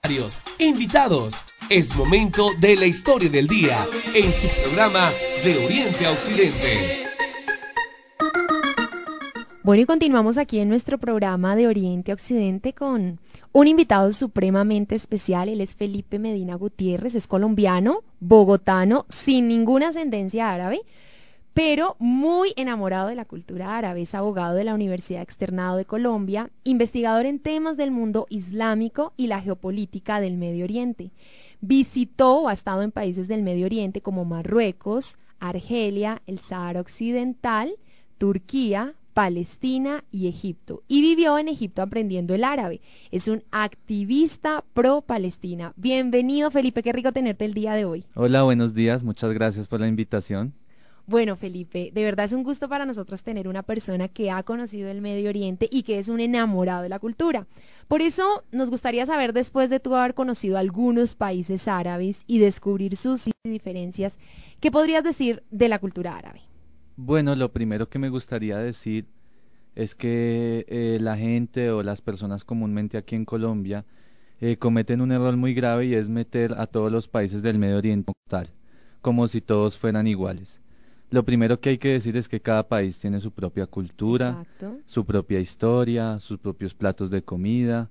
Invitados. Es momento de la historia del día en su programa De Oriente a Occidente. Bueno, y continuamos aquí en nuestro programa de Oriente a Occidente con un invitado supremamente especial. Él es Felipe Medina Gutiérrez, es colombiano, bogotano, sin ninguna ascendencia árabe, pero muy enamorado de la cultura árabe. Es abogado de la Universidad Externado de Colombia, investigador en temas del mundo islámico y la geopolítica del Medio Oriente. Visitó o ha estado en países del Medio Oriente como Marruecos, Argelia, el Sahara Occidental, Turquía, Palestina y Egipto. Y vivió en Egipto aprendiendo el árabe. Es un activista pro Palestina. Bienvenido, Felipe, qué rico tenerte el día de hoy. Hola, buenos días, muchas gracias por la invitación. Bueno, Felipe, de verdad es un gusto para nosotros tener una persona que ha conocido el Medio Oriente y que es un enamorado de la cultura. Por eso nos gustaría saber, después de tú haber conocido algunos países árabes y descubrir sus diferencias, ¿qué podrías decir de la cultura árabe? Bueno, lo primero que me gustaría decir es que la gente o las personas comúnmente aquí en Colombia cometen un error muy grave y es meter a todos los países del Medio Oriente como tal, como si todos fueran iguales. Lo primero que hay que decir es que cada país tiene su propia cultura, Exacto. su propia historia, sus propios platos de comida.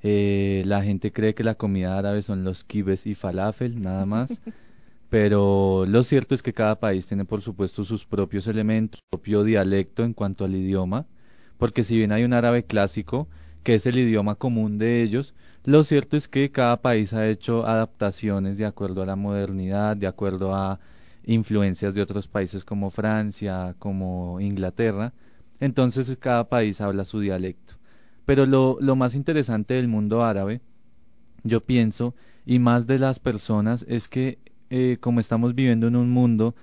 La gente cree que la comida árabe son los kibes y falafel, nada más. Pero lo cierto es que cada país tiene, por supuesto, sus propios elementos, su propio dialecto en cuanto al idioma, porque si bien hay un árabe clásico, que es el idioma común de ellos, lo cierto es que cada país ha hecho adaptaciones de acuerdo a la modernidad, de acuerdo a influencias de otros países como Francia, como Inglaterra, entonces cada país habla su dialecto. Pero lo más interesante del mundo árabe, yo pienso, y más de las personas, es que como estamos viviendo en un mundo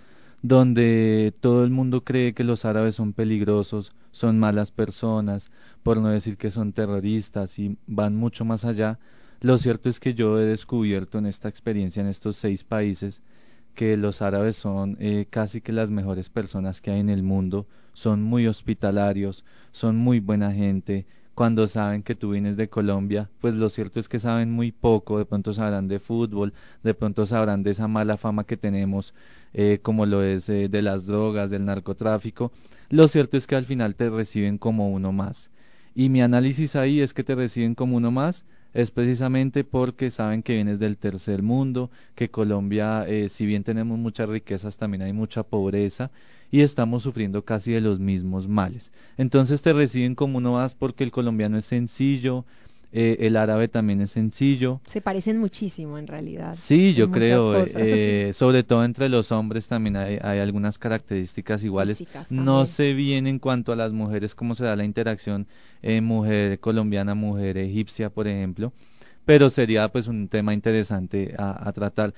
donde todo el mundo cree que los árabes son peligrosos, son malas personas, por no decir que son terroristas y van mucho más allá, lo cierto es que yo he descubierto en esta experiencia en estos 6 países que los árabes son casi que las mejores personas que hay en el mundo, son muy hospitalarios, son muy buena gente. Cuando saben que tú vienes de Colombia, pues lo cierto es que saben muy poco, de pronto sabrán de fútbol, de pronto sabrán de esa mala fama que tenemos, como lo es de las drogas, del narcotráfico. Lo cierto es que al final te reciben como uno más. Y mi análisis ahí es que te reciben como uno más, es precisamente porque saben que vienes del tercer mundo, que Colombia, si bien tenemos muchas riquezas, también hay mucha pobreza y estamos sufriendo casi de los mismos males. Entonces te reciben como uno más porque el colombiano es sencillo, el árabe también es sencillo. Se parecen muchísimo en realidad, Sí, en yo muchas creo, cosas. sobre todo entre los hombres también hay algunas características iguales. Físicas No también. sé bien en cuanto a las mujeres cómo se da la interacción mujer colombiana, mujer egipcia, por ejemplo, pero sería pues un tema interesante a tratar.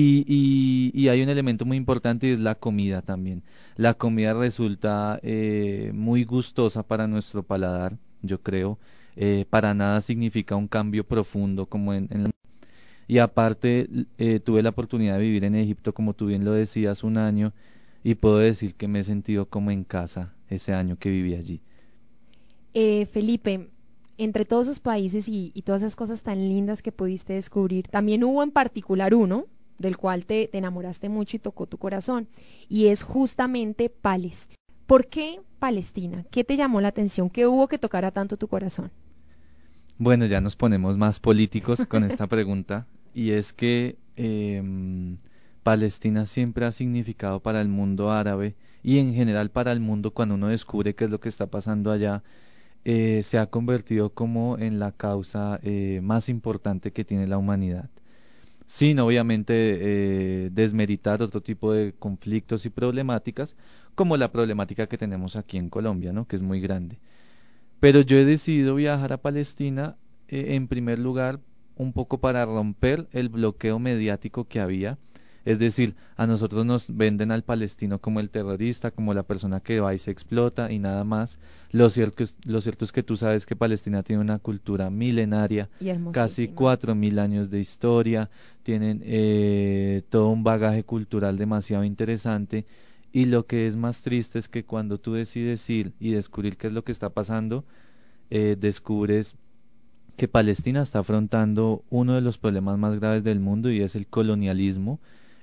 Y hay un elemento muy importante y es la comida también. La comida resulta muy gustosa para nuestro paladar, yo creo. Para nada significa un cambio profundo como y aparte, tuve la oportunidad de vivir en Egipto, como tú bien lo decías, un año, y puedo decir que me he sentido como en casa ese año que viví allí. Felipe, entre todos esos países y todas esas cosas tan lindas que pudiste descubrir, también hubo en particular uno del cual te enamoraste mucho y tocó tu corazón, y es justamente Palestina. ¿Por qué Palestina? ¿Qué te llamó la atención? ¿Qué hubo que tocara tanto tu corazón? Bueno, ya nos ponemos más políticos con esta pregunta, y es que Palestina siempre ha significado para el mundo árabe y en general para el mundo cuando uno descubre qué es lo que está pasando allá, se ha convertido como en la causa más importante que tiene la humanidad. Sin obviamente desmeritar otro tipo de conflictos y problemáticas, como la problemática que tenemos aquí en Colombia, ¿no? Que es muy grande. Pero yo he decidido viajar a Palestina, en primer lugar, un poco para romper el bloqueo mediático que había. Es decir, a nosotros nos venden al palestino como el terrorista, como la persona que va y se explota y nada más. Lo cierto es que tú sabes que Palestina tiene una cultura milenaria, Y casi hermosísima. 4.000 años de historia, tienen todo un bagaje cultural demasiado interesante. Y lo que es más triste es que cuando tú decides ir y descubrir qué es lo que está pasando, descubres que Palestina está afrontando uno de los problemas más graves del mundo y es el colonialismo,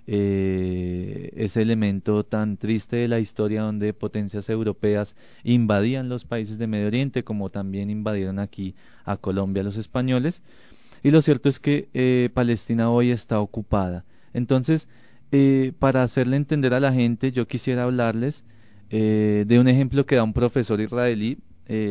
ese elemento tan triste de la historia donde potencias europeas invadían los países de Medio Oriente, como también invadieron aquí a Colombia los españoles. Y lo cierto es que Palestina hoy está ocupada. Entonces, para hacerle entender a la gente, yo quisiera hablarles de un ejemplo que da un profesor israelí.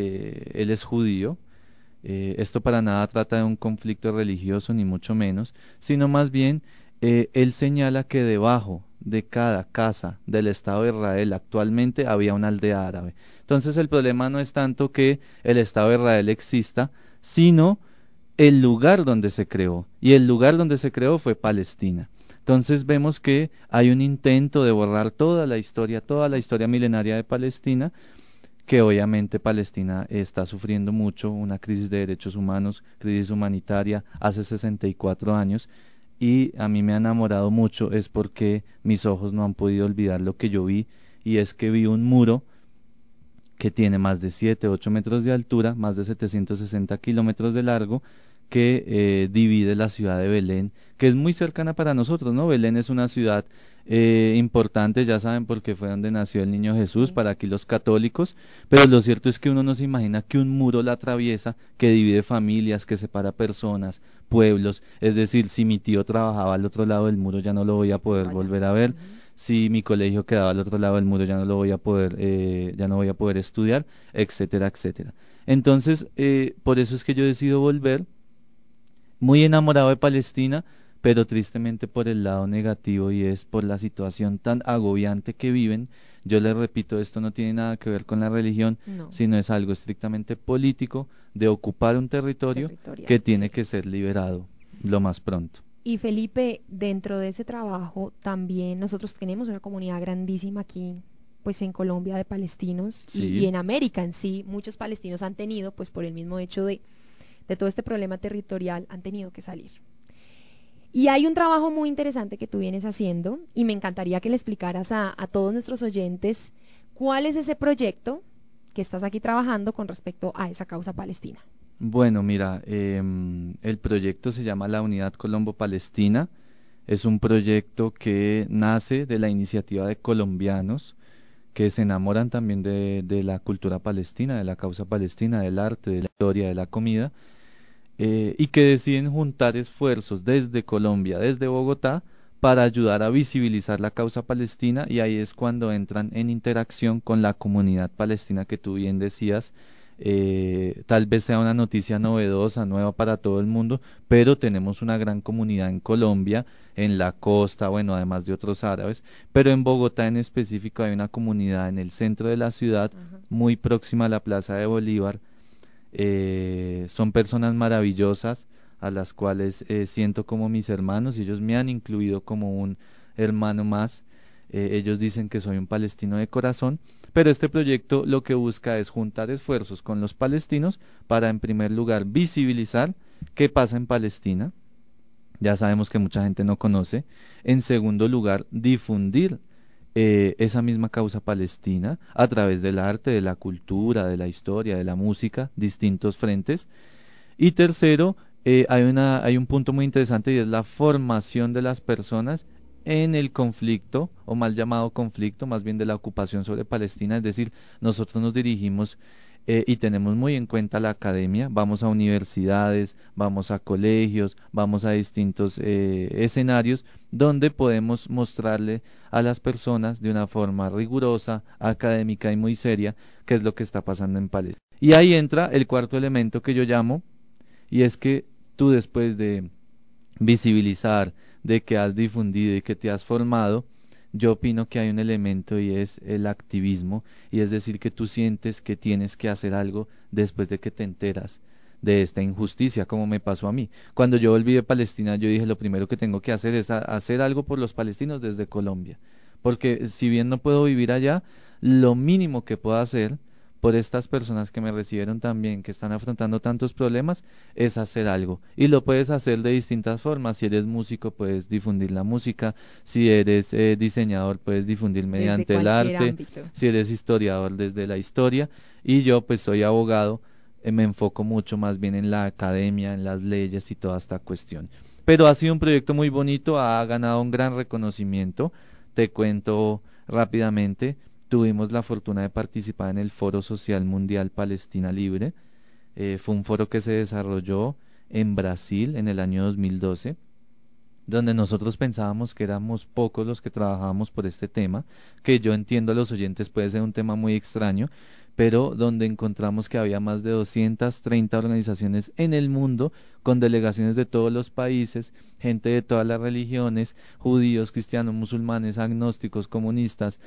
Él es judío. Esto para nada trata de un conflicto religioso, ni mucho menos, sino más bien él señala que debajo de cada casa del Estado de Israel actualmente había una aldea árabe. Entonces el problema no es tanto que el Estado de Israel exista, sino el lugar donde se creó. Y el lugar donde se creó fue Palestina. Entonces vemos que hay un intento de borrar toda la historia milenaria de Palestina, que obviamente Palestina está sufriendo mucho una crisis de derechos humanos, crisis humanitaria hace 64 años, y a mí me ha enamorado mucho es porque mis ojos no han podido olvidar lo que yo vi, y es que vi un muro que tiene más de 7, 8 metros de altura, más de 760 kilómetros de largo, que divide la ciudad de Belén, que es muy cercana para nosotros, ¿no? Belén es una ciudad importante, ya saben, porque fue donde nació el niño Jesús, Sí. para aquí los católicos, pero lo cierto es que uno no se imagina que un muro la atraviesa, que divide familias, que separa personas, pueblos, es decir, si mi tío trabajaba al otro lado del muro ya no lo voy a poder Vaya. volver a ver, Ujú. si mi colegio quedaba al otro lado del muro ya no lo voy a poder, ya no voy a poder estudiar, etcétera, etcétera. Entonces, por eso es que yo decido volver muy enamorado de Palestina, pero tristemente por el lado negativo y es por la situación tan agobiante que viven. Yo les repito, esto no tiene nada que ver con la religión, No, sino es algo estrictamente político de ocupar un territorio que territorial, tiene sí. que ser liberado lo más pronto. Y Felipe, dentro de ese trabajo también nosotros tenemos una comunidad grandísima aquí, pues en Colombia de palestinos y Sí, en América en sí, muchos palestinos han tenido, pues por el mismo hecho de todo este problema territorial, han tenido que salir. Y hay un trabajo muy interesante que tú vienes haciendo y me encantaría que le explicaras a todos nuestros oyentes cuál es ese proyecto que estás aquí trabajando con respecto a esa causa palestina. bueno, mira, el proyecto se llama la Unidad Colombo-Palestina. Es un proyecto que nace de la iniciativa de colombianos que se enamoran también de la cultura palestina, de la causa palestina, del arte, de la historia, de la comida, y que deciden juntar esfuerzos desde Colombia, desde Bogotá, para ayudar a visibilizar la causa palestina, y ahí es cuando entran en interacción con la comunidad palestina que tú bien decías. Tal vez sea una noticia novedosa, nueva para todo el mundo, pero tenemos una gran comunidad en Colombia, en la costa, bueno, además de otros árabes, pero en Bogotá en específico hay una comunidad en el centro de la ciudad, Ajá. muy próxima a la Plaza de Bolívar. Son personas maravillosas a las cuales siento como mis hermanos y ellos me han incluido como un hermano más. Ellos dicen que soy un palestino de corazón, pero este proyecto lo que busca es juntar esfuerzos con los palestinos para, en primer lugar, visibilizar qué pasa en Palestina. Ya sabemos que mucha gente no conoce. En segundo lugar, difundir esa misma causa palestina a través del arte, de la cultura, de la historia, de la música, distintos frentes. Y tercero, hay un punto muy interesante y es la formación de las personas en el conflicto, o mal llamado conflicto, más bien de la ocupación sobre Palestina. Es decir, nosotros nos dirigimos y tenemos muy en cuenta la academia, vamos a universidades, vamos a colegios, vamos a distintos escenarios donde podemos mostrarle a las personas de una forma rigurosa, académica y muy seria qué es lo que está pasando en Palestina. Y ahí entra el cuarto elemento que yo llamo, y es que tú, después de visibilizar, de que has difundido y que te has formado, yo opino que hay un elemento y es el activismo, y es decir, que tú sientes que tienes que hacer algo después de que te enteras de esta injusticia, como me pasó a mí. Cuando yo volví de Palestina, yo dije, lo primero que tengo que hacer es hacer algo por los palestinos desde Colombia, porque si bien no puedo vivir allá, lo mínimo que puedo hacer por estas personas que me recibieron también, que están afrontando tantos problemas, es hacer algo. Y lo puedes hacer de distintas formas. Si eres músico, puedes difundir la música. Si eres diseñador, puedes difundir Desde mediante el cualquier arte. ámbito. Si eres historiador, desde la historia. Y yo, pues, soy abogado. me enfoco mucho más bien en la academia, en las leyes y toda esta cuestión. Pero ha sido un proyecto muy bonito, ha ganado un gran reconocimiento. Te cuento rápidamente, tuvimos la fortuna de participar en el Foro Social Mundial Palestina Libre. Fue un foro que se desarrolló en Brasil en el año 2012, donde nosotros pensábamos que éramos pocos los que trabajábamos por este tema, que yo entiendo a los oyentes puede ser un tema muy extraño, pero donde encontramos que había más de 230 organizaciones en el mundo, con delegaciones de todos los países, gente de todas las religiones, judíos, cristianos, musulmanes, agnósticos, comunistas,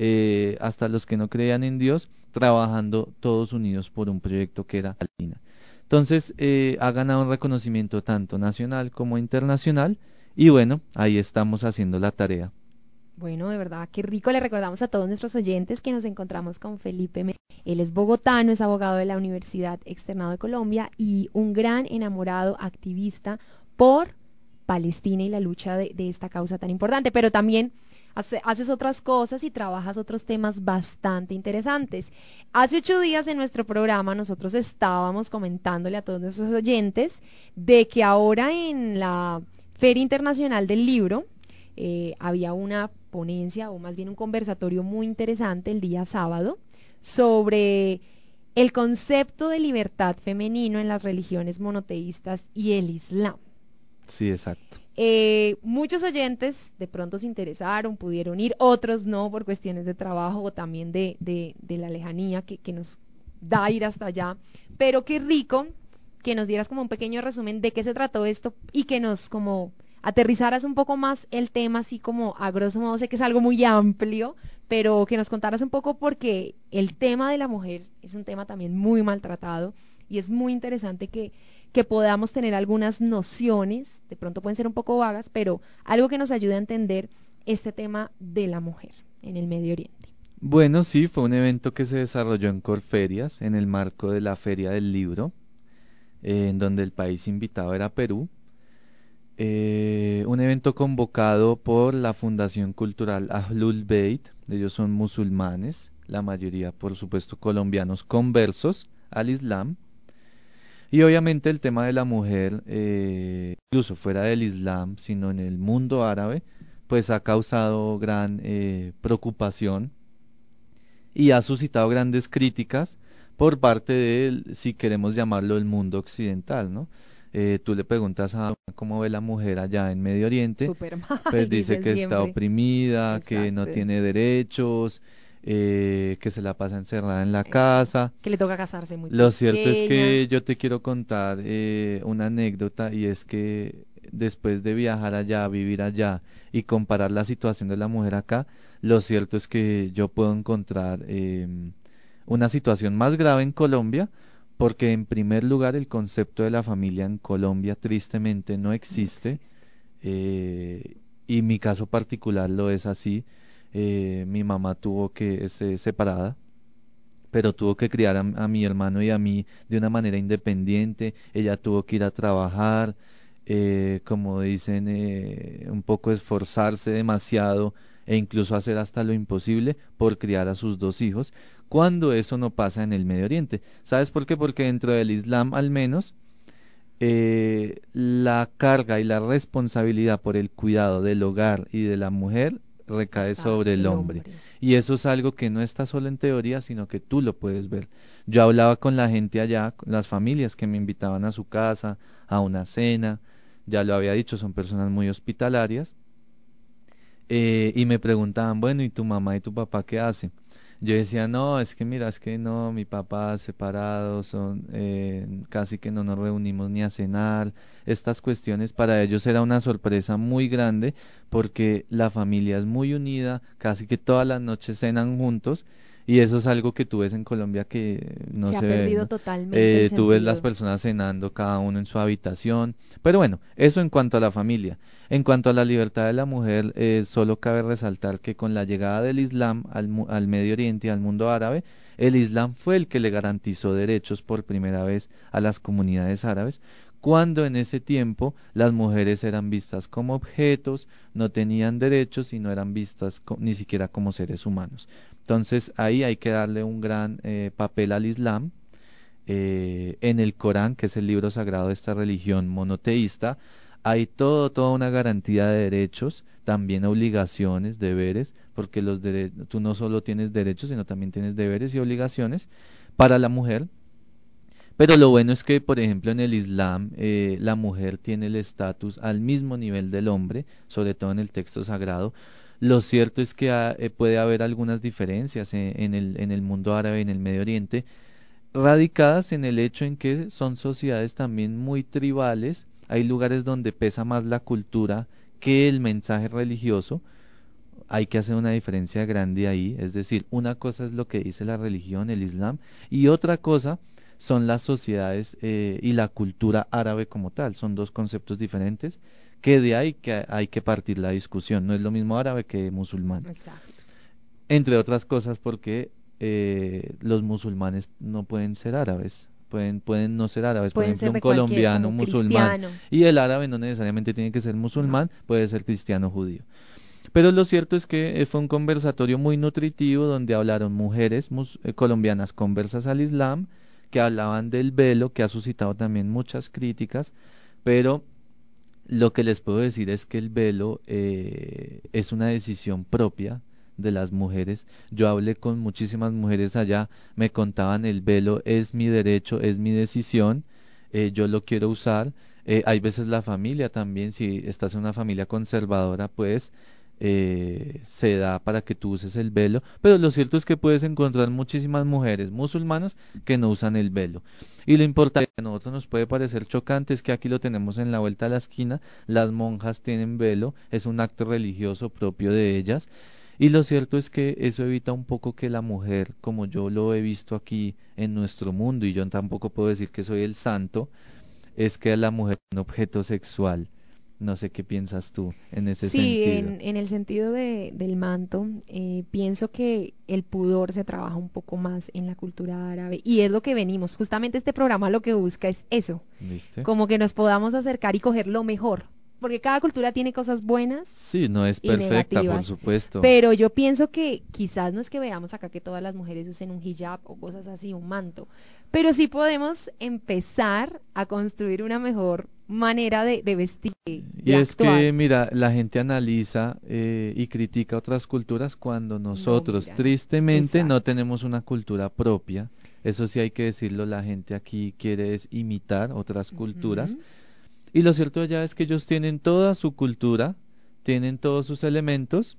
hasta los que no creían en Dios, trabajando todos unidos por un proyecto que era Palestina. Entonces, ha ganado un reconocimiento tanto nacional como internacional, y bueno, ahí estamos haciendo la tarea. Bueno, de verdad, qué rico. Le recordamos a todos nuestros oyentes que nos encontramos con Felipe. Él es bogotano, es abogado de la Universidad Externado de Colombia y un gran enamorado activista por Palestina y la lucha de esta causa tan importante. Pero también haces otras cosas y trabajas otros temas bastante interesantes. Hace 8 días en nuestro programa nosotros estábamos comentándole a todos nuestros oyentes de que ahora en la Feria Internacional del Libro, había una ponencia o más bien un conversatorio muy interesante el día sábado sobre el concepto de libertad femenino en las religiones monoteístas y el Islam. Sí, exacto. Muchos oyentes de pronto se interesaron, pudieron ir, otros no por cuestiones de trabajo o también de la lejanía que nos da ir hasta allá, pero qué rico que nos dieras como un pequeño resumen de qué se trató esto y que nos como aterrizaras un poco más el tema, así como a grosso modo, sé que es algo muy amplio, pero que nos contaras un poco porque el tema de la mujer es un tema también muy maltratado y es muy interesante que podamos tener algunas nociones, de pronto pueden ser un poco vagas, pero algo que nos ayude a entender este tema de la mujer en el Medio Oriente. Bueno, sí, fue un evento que se desarrolló en Corferias, en el marco de la Feria del Libro, en donde el país invitado era Perú. Un evento convocado por la Fundación Cultural Ahlul Bayt, ellos son musulmanes, la mayoría por supuesto colombianos conversos al Islam, y obviamente el tema de la mujer, incluso fuera del Islam, sino en el mundo árabe, pues ha causado gran preocupación y ha suscitado grandes críticas por parte de, si queremos llamarlo, el mundo occidental, ¿no? Tú le preguntas a cómo ve la mujer allá en Medio Oriente, Súper mal, pues dice dicen que está siempre. oprimida, que no Exacto. tiene derechos, que se la pasa encerrada en la casa. Que le toca casarse muy Lo cierto es pequeña. que yo te quiero contar una anécdota, y es que después de viajar allá, vivir allá y comparar la situación de la mujer acá, lo cierto es que yo puedo encontrar una situación más grave en Colombia, porque en primer lugar el concepto de la familia en Colombia tristemente no No existe, existe. y mi caso particular lo es así. Mi mamá tuvo que ser separada, pero tuvo que criar a mi hermano y a mí de una manera independiente. Ella tuvo que ir a trabajar, como dicen, un poco esforzarse demasiado e incluso hacer hasta lo imposible por criar a sus dos hijos, cuando eso no pasa en el Medio Oriente. ¿Sabes por qué? Porque dentro del Islam al menos, la carga y la responsabilidad por el cuidado del hogar y de la mujer recae Está sobre el el hombre. hombre. Y eso es algo que no está solo en teoría, sino que tú lo puedes ver. Yo hablaba con la gente allá, con las familias que me invitaban a su casa, a una cena, ya lo había dicho, son personas muy hospitalarias, y me preguntaban, bueno, ¿y tu mamá y tu papá qué hacen? Yo decía, no, es que mira, es que no, mi papá separados, son, casi que no nos reunimos ni a cenar. Estas cuestiones para ellos era una sorpresa muy grande, porque la familia es muy unida, casi que todas las noches cenan juntos, y eso es algo que tú ves en Colombia que no Se ha se ve, perdido ¿no? totalmente el Tú ves las sentido. personas cenando cada uno en su habitación, pero bueno, eso en cuanto a la familia. En cuanto a la libertad de la mujer, solo cabe resaltar que con la llegada del Islam al Medio Oriente y al mundo árabe, el Islam fue el que le garantizó derechos por primera vez a las comunidades árabes, cuando en ese tiempo las mujeres eran vistas como objetos, no tenían derechos y no eran vistas ni siquiera como seres humanos. Entonces ahí hay que darle un gran papel al Islam, en el Corán, que es el libro sagrado de esta religión monoteísta, hay toda una garantía de derechos, también obligaciones, deberes, porque tú no solo tienes derechos, sino también tienes deberes y obligaciones para la mujer. Pero lo bueno es que, por ejemplo, en el Islam, la mujer tiene el estatus al mismo nivel del hombre, sobre todo en el texto sagrado. Lo cierto es que puede haber algunas diferencias en el mundo árabe, en el Medio Oriente, radicadas en el hecho en que son sociedades también muy tribales. Hay lugares donde pesa más la cultura que el mensaje religioso. Hay que hacer una diferencia grande ahí, es decir, una cosa es lo que dice la religión, el Islam, y otra cosa son las sociedades y la cultura árabe como tal. Son dos conceptos diferentes que de ahí que hay que partir la discusión. No es lo mismo árabe que musulmán. Exacto. Entre otras cosas porque los musulmanes no pueden ser árabes. Pueden no ser árabes, por Pueden ejemplo, ser un de cualquier, colombiano como musulmán, cristiano. y el árabe no necesariamente tiene que ser No. musulmán, puede ser cristiano judío. Pero lo cierto es que fue un conversatorio muy nutritivo donde hablaron mujeres colombianas conversas al Islam, que hablaban del velo, que ha suscitado también muchas críticas, pero lo que les puedo decir es que el velo es una decisión propia de las mujeres. Yo hablé con muchísimas mujeres allá, me contaban el velo es mi derecho, es mi decisión, yo lo quiero usar. Hay veces la familia también, si estás en una familia conservadora, pues se da para que tú uses el velo, pero lo cierto es que puedes encontrar muchísimas mujeres musulmanas que no usan el velo. Y lo importante que a nosotros nos puede parecer chocante es que aquí lo tenemos en la vuelta a la esquina, las monjas tienen velo, es un acto religioso propio de ellas, y lo cierto es que eso evita un poco que la mujer, como yo lo he visto aquí en nuestro mundo, y yo tampoco puedo decir que soy el santo, es que la mujer es un objeto sexual. No sé qué piensas tú en ese Sí, sentido. en el sentido del manto, pienso que el pudor se trabaja un poco más en la cultura árabe y es lo que venimos. Justamente este programa lo que busca es eso, ¿Viste? como que nos podamos acercar y coger lo mejor, porque cada cultura tiene cosas buenas Sí, no es y perfecta, por negativas, supuesto. pero yo pienso que quizás no es que veamos acá que todas las mujeres usen un hijab o cosas así, un manto, pero sí podemos empezar a construir una mejor manera de vestir, Y de es que, actuar. mira, la gente analiza y critica otras culturas cuando No nosotros, mira, tristemente, no exacto. tenemos una cultura propia. Eso sí hay que decirlo, la gente aquí quiere es imitar otras culturas. Ujú. Y lo cierto ya es que ellos tienen toda su cultura, tienen todos sus elementos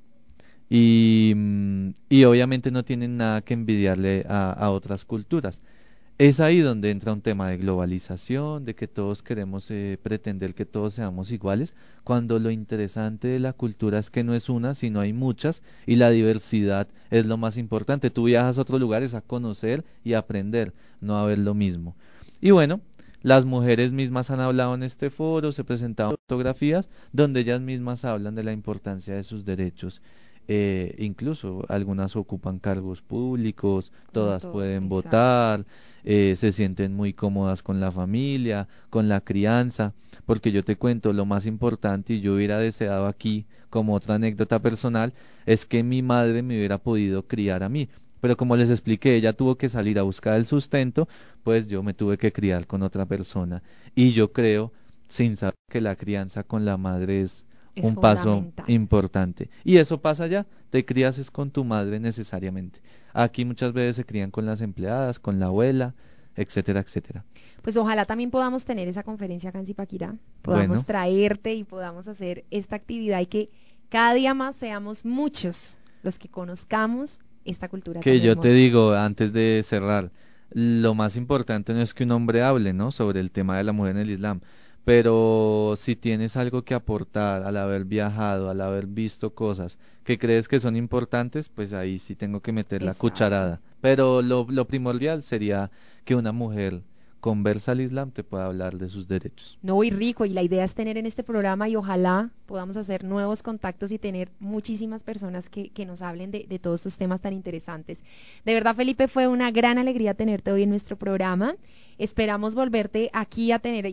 y obviamente no tienen nada que envidiarle a otras culturas. Es ahí donde entra un tema de globalización, de que todos queremos pretender que todos seamos iguales, cuando lo interesante de la cultura es que no es una, sino hay muchas, y la diversidad es lo más importante. Tú viajas a otros lugares a conocer y aprender, no a ver lo mismo. Y bueno, las mujeres mismas han hablado en este foro, se presentaron fotografías donde ellas mismas hablan de la importancia de sus derechos. Incluso algunas ocupan cargos públicos, Como todas todo, pueden exacto. votar, se sienten muy cómodas con la familia, con la crianza, porque yo te cuento, lo más importante, y yo hubiera deseado aquí, como otra anécdota personal, es que mi madre me hubiera podido criar a mí. Pero como les expliqué, ella tuvo que salir a buscar el sustento, pues yo me tuve que criar con otra persona. Y yo creo, sin saber que la crianza con la madre es Es un paso fundamental. importante. Y eso pasa ya, te crías es con tu madre necesariamente. Aquí muchas veces se crían con las empleadas, con la abuela, etcétera, etcétera. Pues ojalá también podamos tener esa conferencia acá en Zipaquirá, podamos Bueno, traerte y podamos hacer esta actividad y que cada día más seamos muchos los que conozcamos esta cultura que tan yo te hermosa. digo antes de cerrar, lo más importante no es que un hombre hable, ¿no? Sobre el tema de la mujer en el Islam, pero si tienes algo que aportar al haber viajado, al haber visto cosas que crees que son importantes, pues ahí sí tengo que meter la Exacto. cucharada. Pero lo primordial sería que una mujer conversa al Islam te pueda hablar de sus derechos. No, y rico, y la idea es tener en este programa y ojalá podamos hacer nuevos contactos y tener muchísimas personas que nos hablen de todos estos temas tan interesantes. De verdad, Felipe, fue una gran alegría tenerte hoy en nuestro programa. Esperamos volverte aquí a tener